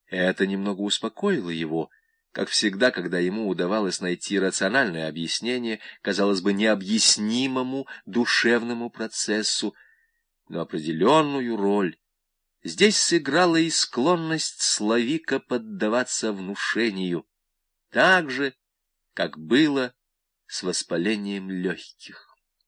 Это немного успокоило его, как всегда, когда ему удавалось найти рациональное объяснение, казалось бы, необъяснимому душевному процессу, но определенную роль здесь сыграла и склонность Славика поддаваться внушению, так же, как было с воспалением легких.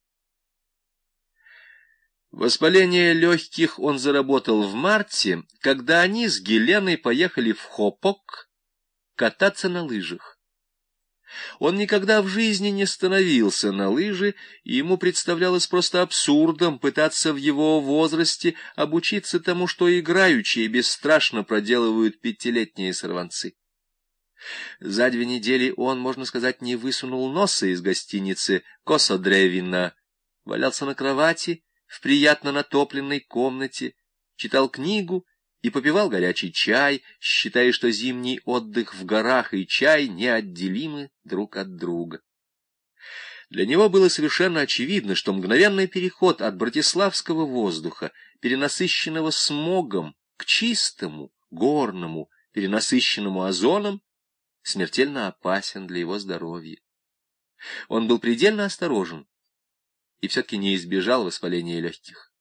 Воспаление легких он заработал в марте, когда они с Геленой поехали в Хопок кататься на лыжах. Он никогда в жизни не становился на лыжи, и ему представлялось просто абсурдом пытаться в его возрасте обучиться тому, что играючи и бесстрашно проделывают пятилетние сорванцы. За 2 недели он, можно сказать, не высунул носа из гостиницы Косодревина, валялся на кровати в приятно натопленной комнате, читал книгу и попивал горячий чай, считая, что зимний отдых в горах и чай неотделимы друг от друга. Для него было совершенно очевидно, что мгновенный переход от братиславского воздуха, перенасыщенного смогом, к чистому, горному, перенасыщенному озоном, смертельно опасен для его здоровья. Он был предельно осторожен и все-таки не избежал воспаления легких.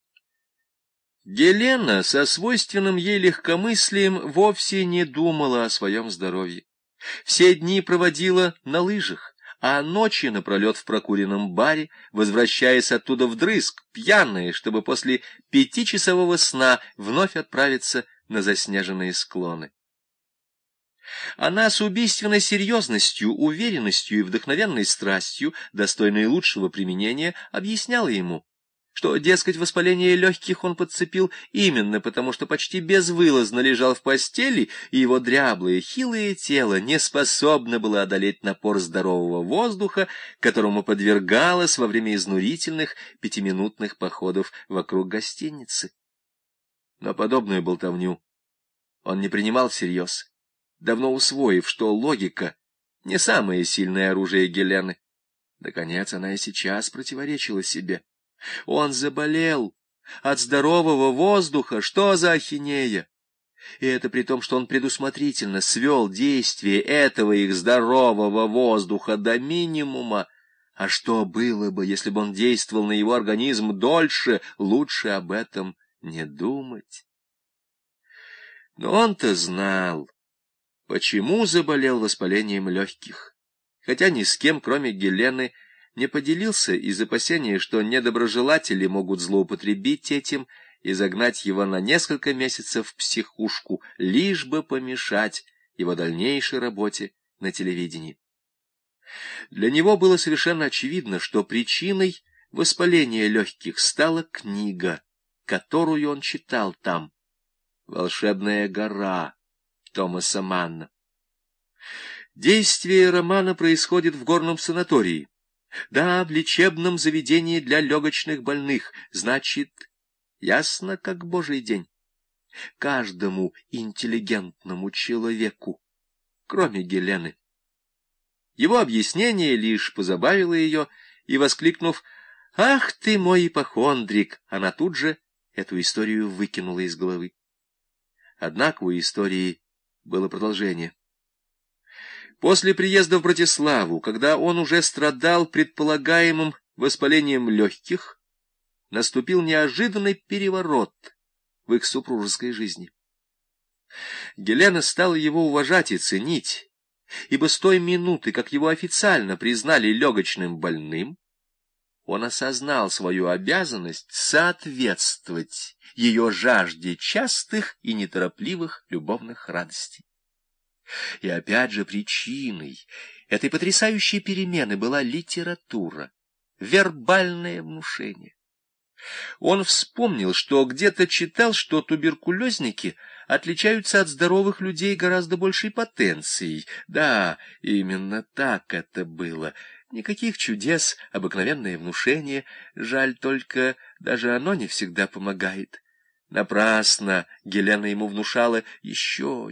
Гелена со свойственным ей легкомыслием вовсе не думала о своем здоровье. Все дни проводила на лыжах, а ночи напролет в прокуренном баре, возвращаясь оттуда вдрызг, пьяная, чтобы после 5-часового сна вновь отправиться на заснеженные склоны. Она с убийственной серьезностью, уверенностью и вдохновенной страстью, достойной лучшего применения, объясняла ему, что, дескать, воспаление легких он подцепил именно потому, что почти безвылазно лежал в постели, и его дряблое, хилое тело не способно было одолеть напор здорового воздуха, которому подвергалось во время изнурительных 5-минутных походов вокруг гостиницы. Но подобную болтовню он не принимал всерьез, давно усвоив, что логика — не самое сильное оружие Гелены. Наконец, она и сейчас противоречила себе. Он заболел от здорового воздуха, что за ахинея? И это при том, что он предусмотрительно свел действие этого их здорового воздуха до минимума. А что было бы, если бы он действовал на его организм дольше? Лучше об этом не думать. Но он-то знал, почему заболел воспалением легких, хотя ни с кем, кроме Гелены, не поделился из опасения, что недоброжелатели могут злоупотребить этим и загнать его на несколько месяцев в психушку, лишь бы помешать его дальнейшей работе на телевидении. Для него было совершенно очевидно, что причиной воспаления легких стала книга, которую он читал там, «Волшебная гора» Томаса Манна. Действие романа происходит в горном санатории. Да, в лечебном заведении для легочных больных, значит, ясно как божий день. Каждому интеллигентному человеку, кроме Гелены. Его объяснение лишь позабавило ее, и, воскликнув «Ах ты мой ипохондрик!», она тут же эту историю выкинула из головы. Однако у истории было продолжение. После приезда в Братиславу, когда он уже страдал предполагаемым воспалением легких, наступил неожиданный переворот в их супружеской жизни. Гелена стала его уважать и ценить, ибо с той минуты, как его официально признали легочным больным, он осознал свою обязанность соответствовать ее жажде частых и неторопливых любовных радостей. И опять же причиной этой потрясающей перемены была литература, вербальное внушение. Он вспомнил, что где-то читал, что туберкулезники отличаются от здоровых людей гораздо большей потенцией. Да, именно так это было. Никаких чудес, обыкновенное внушение. Жаль только, даже оно не всегда помогает. Напрасно Гелена ему внушала еще.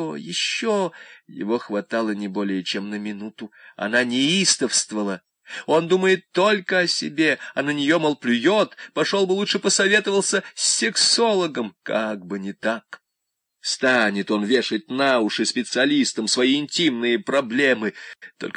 Его хватало не более чем на минуту. Она неистовствовала. Он думает только о себе, а на нее, мол, плюет. Пошел бы лучше посоветовался с сексологом. Как бы не так. Станет он вешать на уши специалистам свои интимные проблемы. Только